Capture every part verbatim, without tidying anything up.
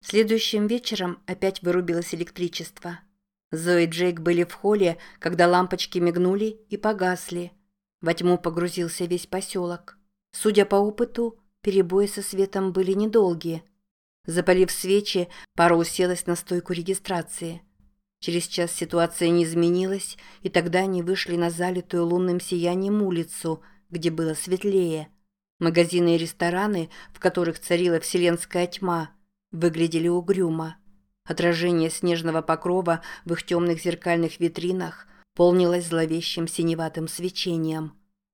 Следующим вечером опять вырубилось электричество. Зои и Джейк были в холле, когда лампочки мигнули и погасли. Во тьму погрузился весь поселок. Судя по опыту, перебои со светом были недолгие. Запалив свечи, пара уселась на стойку регистрации. Через час ситуация не изменилась, и тогда они вышли на залитую лунным сиянием улицу, где было светлее. Магазины и рестораны, в которых царила вселенская тьма, выглядели угрюмо. Отражение снежного покрова в их темных зеркальных витринах полнилось зловещим синеватым свечением.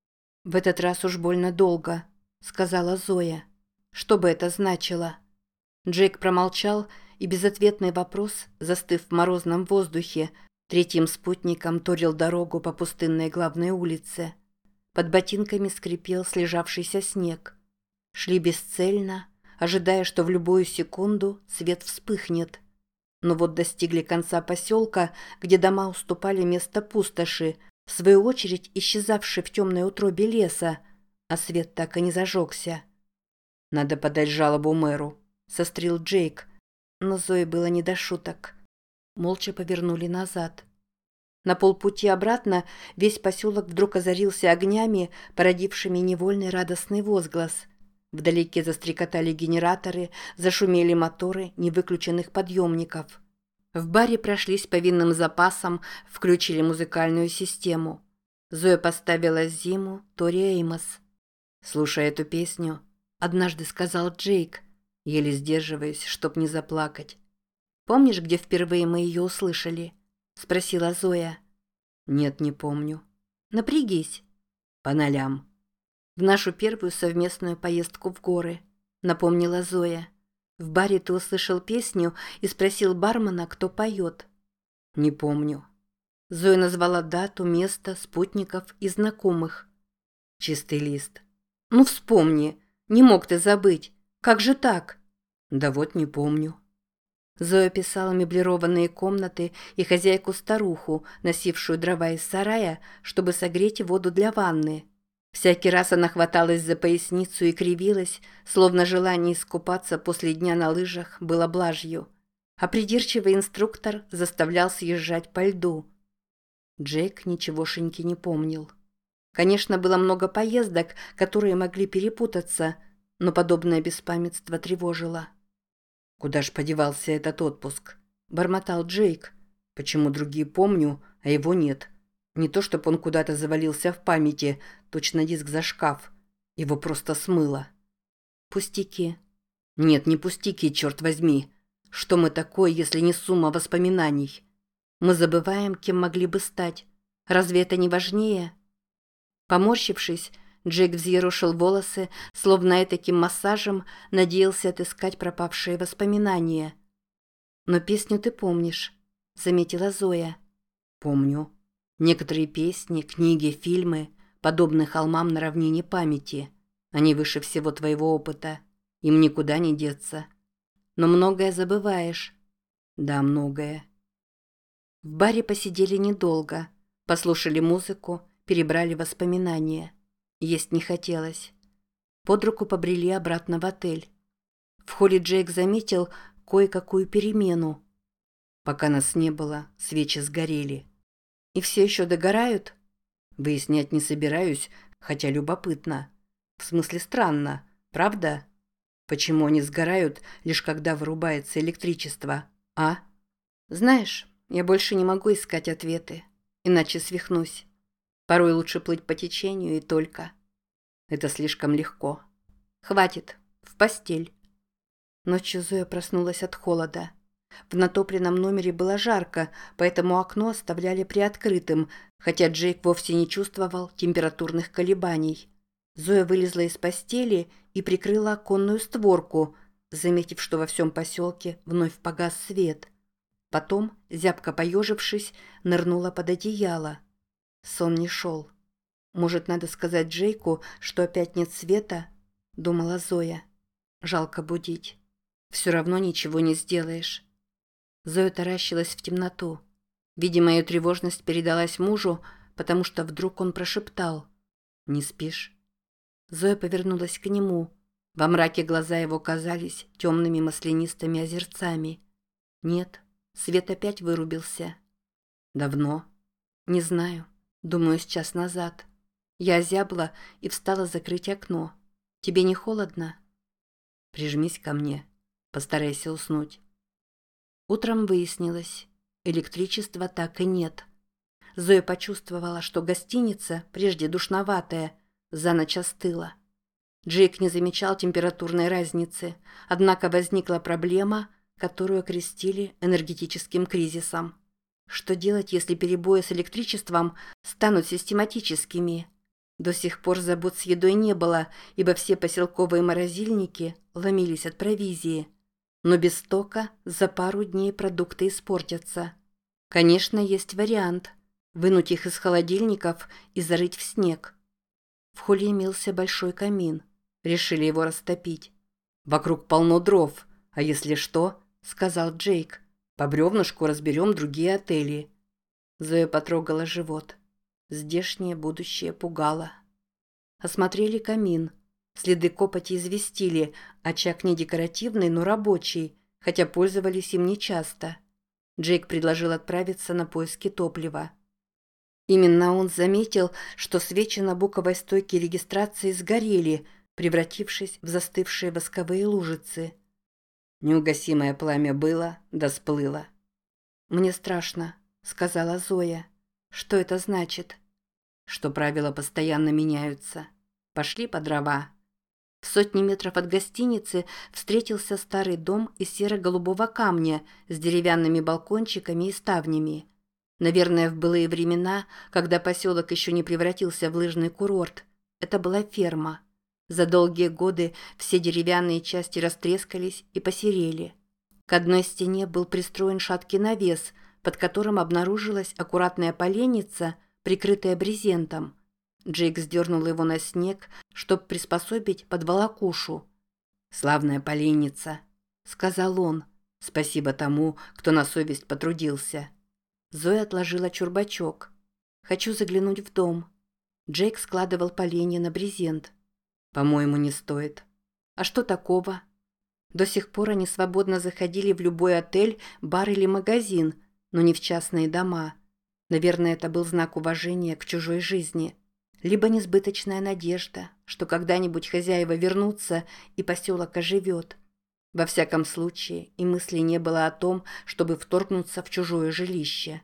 «В этот раз уж больно долго», — сказала Зоя. «Что бы это значило?» Джейк промолчал, и безответный вопрос, застыв в морозном воздухе, третьим спутником торил дорогу по пустынной главной улице. Под ботинками скрипел слежавшийся снег. Шли бесцельно, ожидая, что в любую секунду свет вспыхнет. Но вот достигли конца поселка, где дома уступали место пустоши, в свою очередь исчезавшей в темной утробе леса, а свет так и не зажегся. «Надо подать жалобу мэру», — сострил Джейк, но Зое было не до шуток. Молча повернули назад. На полпути обратно весь поселок вдруг озарился огнями, породившими невольный радостный возглас. Вдалеке застрекотали генераторы, зашумели моторы невыключенных подъемников. В баре прошлись по винным запасам, включили музыкальную систему. Зоя поставила Зиму, Тори Эймос. «Слушая эту песню», — однажды сказал Джейк, еле сдерживаясь, чтоб не заплакать. «Помнишь, где впервые мы ее услышали?» — спросила Зоя. «Нет, не помню». «Напрягись». «По нолям». «В нашу первую совместную поездку в горы», — напомнила Зоя. «В баре ты услышал песню и спросил бармена, кто поет». «Не помню». Зоя назвала дату, место, спутников и знакомых. «Чистый лист». «Ну вспомни, не мог ты забыть. Как же так?» «Да вот не помню». Зоя писала меблированные комнаты и хозяйку-старуху, носившую дрова из сарая, чтобы согреть воду для ванны. Всякий раз она хваталась за поясницу и кривилась, словно желание искупаться после дня на лыжах было блажью. А придирчивый инструктор заставлял съезжать по льду. Джейк ничегошеньки не помнил. Конечно, было много поездок, которые могли перепутаться, но подобное беспамятство тревожило. «Куда ж подевался этот отпуск?» – бормотал Джейк. «Почему другие помню, а его нет? Не то, чтоб он куда-то завалился в памяти, точно диск за шкаф. Его просто смыло». «Пустяки». «Нет, не пустяки, черт возьми. Что мы такое, если не сумма воспоминаний? Мы забываем, кем могли бы стать. Разве это не важнее?» Поморщившись, Джейк взъерошил волосы, словно этаким массажем надеялся отыскать пропавшие воспоминания. «Но песню ты помнишь», — заметила Зоя. «Помню. Некоторые песни, книги, фильмы подобны холмам на равнине памяти. Они выше всего твоего опыта. Им никуда не деться. Но многое забываешь». «Да, многое». В баре посидели недолго, послушали музыку, перебрали воспоминания. Есть не хотелось. Под руку побрели обратно в отель. В холле Джейк заметил кое-какую перемену. Пока нас не было, свечи сгорели. И все еще догорают? Выяснять не собираюсь, хотя любопытно. В смысле странно, правда? Почему они сгорают, лишь когда вырубается электричество, а? Знаешь, я больше не могу искать ответы, иначе свихнусь. Порой лучше плыть по течению и только. Это слишком легко. Хватит, в постель. Ночью Зоя проснулась от холода. В натопленном номере было жарко, поэтому окно оставляли приоткрытым, хотя Джейк вовсе не чувствовал температурных колебаний. Зоя вылезла из постели и прикрыла оконную створку, заметив, что во всем поселке вновь погас свет. Потом, зябко поежившись, нырнула под одеяло. Сон не шел. «Может, надо сказать Джейку, что опять нет света?» — думала Зоя. «Жалко будить. Все равно ничего не сделаешь». Зоя таращилась в темноту. Видимо, ее тревожность передалась мужу, потому что вдруг он прошептал: «Не спишь?» Зоя повернулась к нему. Во мраке глаза его казались темными маслянистыми озерцами. Нет, свет опять вырубился. Давно? Не знаю. Думаю, с час назад. Я озябла и встала закрыть окно. Тебе не холодно? Прижмись ко мне. Постарайся уснуть. Утром выяснилось, электричества так и нет. Зоя почувствовала, что гостиница, прежде душноватая, за ночь остыла. Джейк не замечал температурной разницы, однако возникла проблема, которую окрестили энергетическим кризисом. Что делать, если перебои с электричеством станут систематическими? До сих пор забот с едой не было, ибо все поселковые морозильники ломились от провизии. Но без тока за пару дней продукты испортятся. Конечно, есть вариант – вынуть их из холодильников и зарыть в снег. В холле имелся большой камин. Решили его растопить. «Вокруг полно дров, а если что, — сказал Джейк, — по бревнышку разберем другие отели». Зоя потрогала живот. Здешнее будущее пугало. Осмотрели камин. Следы копоти известили, очаг не декоративный, но рабочий, хотя пользовались им нечасто. Джейк предложил отправиться на поиски топлива. Именно он заметил, что свечи на буковой стойке регистрации сгорели, превратившись в застывшие восковые лужицы. Неугасимое пламя было, да сплыло. «Мне страшно», — сказала Зоя. «Что это значит?» «Что правила постоянно меняются. Пошли по дрова». В сотни метров от гостиницы встретился старый дом из серо-голубого камня с деревянными балкончиками и ставнями. Наверное, в былые времена, когда поселок еще не превратился в лыжный курорт, это была ферма. За долгие годы все деревянные части растрескались и посерели. К одной стене был пристроен шаткий навес, под которым обнаружилась аккуратная поленница, прикрытая брезентом. Джейк сдернул его на снег, чтобы приспособить под волокушу. «Славная поленница», — сказал он. «Спасибо тому, кто на совесть потрудился». Зоя отложила чурбачок. «Хочу заглянуть в дом». Джейк складывал поленья на брезент. «По-моему, не стоит». «А что такого?» До сих пор они свободно заходили в любой отель, бар или магазин, но не в частные дома. Наверное, это был знак уважения к чужой жизни. Либо несбыточная надежда, что когда-нибудь хозяева вернутся и поселок оживет. Во всяком случае, и мысли не было о том, чтобы вторгнуться в чужое жилище.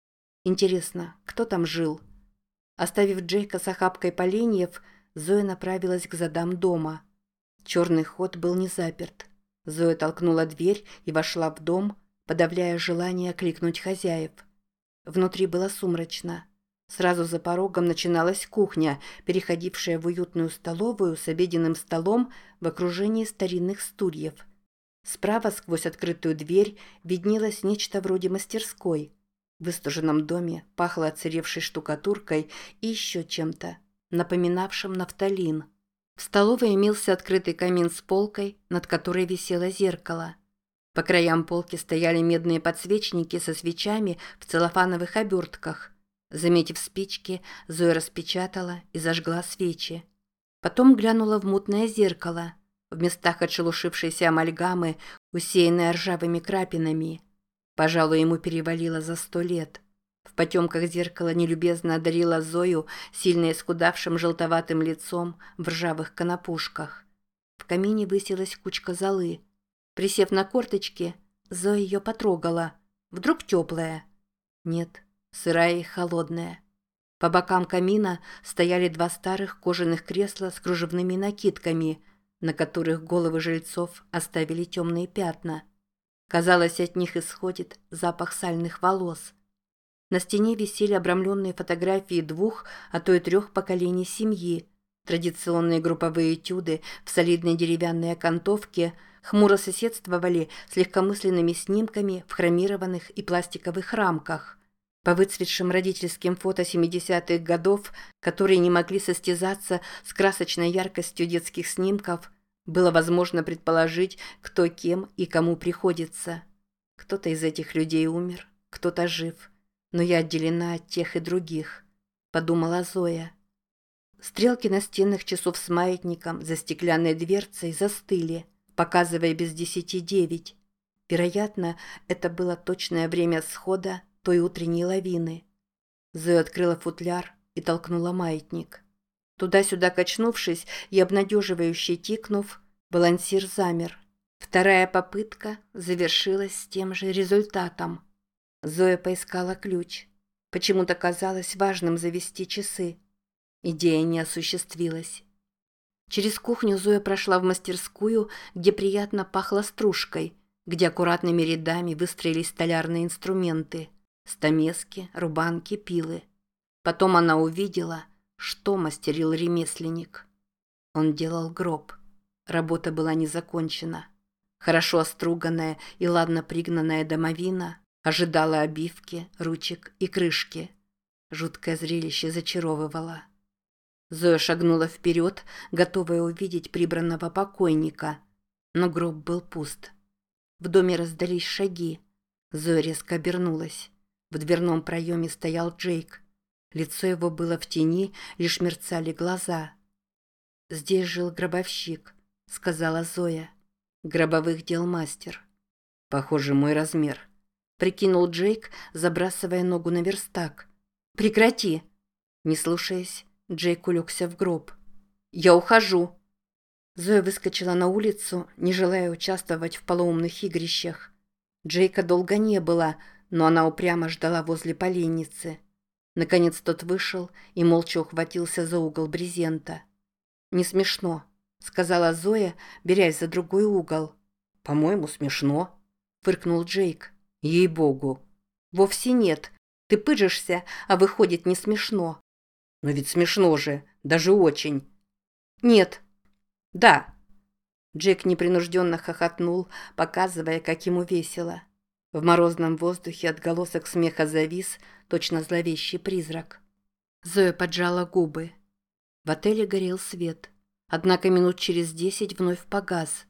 Интересно, кто там жил? Оставив Джейка с охапкой поленьев, Зоя направилась к задам дома. Черный ход был не заперт. Зоя толкнула дверь и вошла в дом, подавляя желание окликнуть хозяев. Внутри было сумрачно. Сразу за порогом начиналась кухня, переходившая в уютную столовую с обеденным столом в окружении старинных стульев. Справа сквозь открытую дверь виднелось нечто вроде мастерской. В выстуженном доме пахло отсыревшей штукатуркой и еще чем-то, напоминавшим нафталин. В столовой имелся открытый камин с полкой, над которой висело зеркало. По краям полки стояли медные подсвечники со свечами в целлофановых обертках. Заметив спички, Зоя распечатала и зажгла свечи. Потом глянула в мутное зеркало, в местах отшелушившейся амальгамы, усеянной ржавыми крапинами. Пожалуй, ему перевалило за сто лет. В потемках зеркало нелюбезно одарило Зою сильно исхудавшим желтоватым лицом в ржавых конопушках. В камине высилась кучка золы. Присев на корточки, Зоя ее потрогала. Вдруг теплая? Нет, сырая и холодная. По бокам камина стояли два старых кожаных кресла с кружевными накидками, на которых головы жильцов оставили темные пятна. Казалось, от них исходит запах сальных волос. На стене висели обрамленные фотографии двух, а то и трех поколений семьи. Традиционные групповые этюды в солидной деревянной окантовке хмуро соседствовали с легкомысленными снимками в хромированных и пластиковых рамках. По выцветшим родительским фото семидесятых годов, которые не могли состязаться с красочной яркостью детских снимков, было возможно предположить, кто кем и кому приходится. Кто-то из этих людей умер, кто-то жив. Но я отделена от тех и других, подумала Зоя. Стрелки настенных часов с маятником за стеклянной дверцей застыли, показывая без десяти девять. Вероятно, это было точное время схода той утренней лавины. Зоя открыла футляр и толкнула маятник. Туда-сюда качнувшись и обнадеживающе тикнув, балансир замер. Вторая попытка завершилась с тем же результатом. Зоя поискала ключ. Почему-то казалось важным завести часы. Идея не осуществилась. Через кухню Зоя прошла в мастерскую, где приятно пахло стружкой, где аккуратными рядами выстроились столярные инструменты – стамески, рубанки, пилы. Потом она увидела, что мастерил ремесленник. Он делал гроб. Работа была не закончена. Хорошо оструганная и ладно пригнанная домовина ожидала обивки, ручек и крышки. Жуткое зрелище зачаровывало. Зоя шагнула вперед, готовая увидеть прибранного покойника. Но гроб был пуст. В доме раздались шаги. Зоя резко обернулась. В дверном проеме стоял Джейк. Лицо его было в тени, лишь мерцали глаза. «Здесь жил гробовщик», — сказала Зоя. «Гробовых дел мастер». «Похоже, мой размер», — прикинул Джейк, забрасывая ногу на верстак. «Прекрати!» Не слушаясь, Джейк улегся в гроб. «Я ухожу!» Зоя выскочила на улицу, не желая участвовать в полоумных игрищах. Джейка долго не было, но она упрямо ждала возле поленницы. Наконец тот вышел и молча ухватился за угол брезента. «Не смешно», — сказала Зоя, берясь за другой угол. «По-моему, смешно», — фыркнул Джейк. «Ей-богу». «Вовсе нет. Ты пыжишься, а выходит не смешно». «Но ведь смешно же, даже очень». «Нет». «Да». Джейк непринужденно хохотнул, показывая, как ему весело. В морозном воздухе отголосок смеха завис, точно зловещий призрак. Зоя поджала губы. В отеле горел свет, однако минут через десять вновь погас.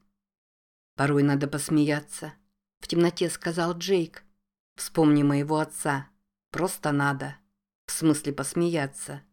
«Порой надо посмеяться», — в темноте сказал Джейк. «Вспомни моего отца. Просто надо. В смысле посмеяться».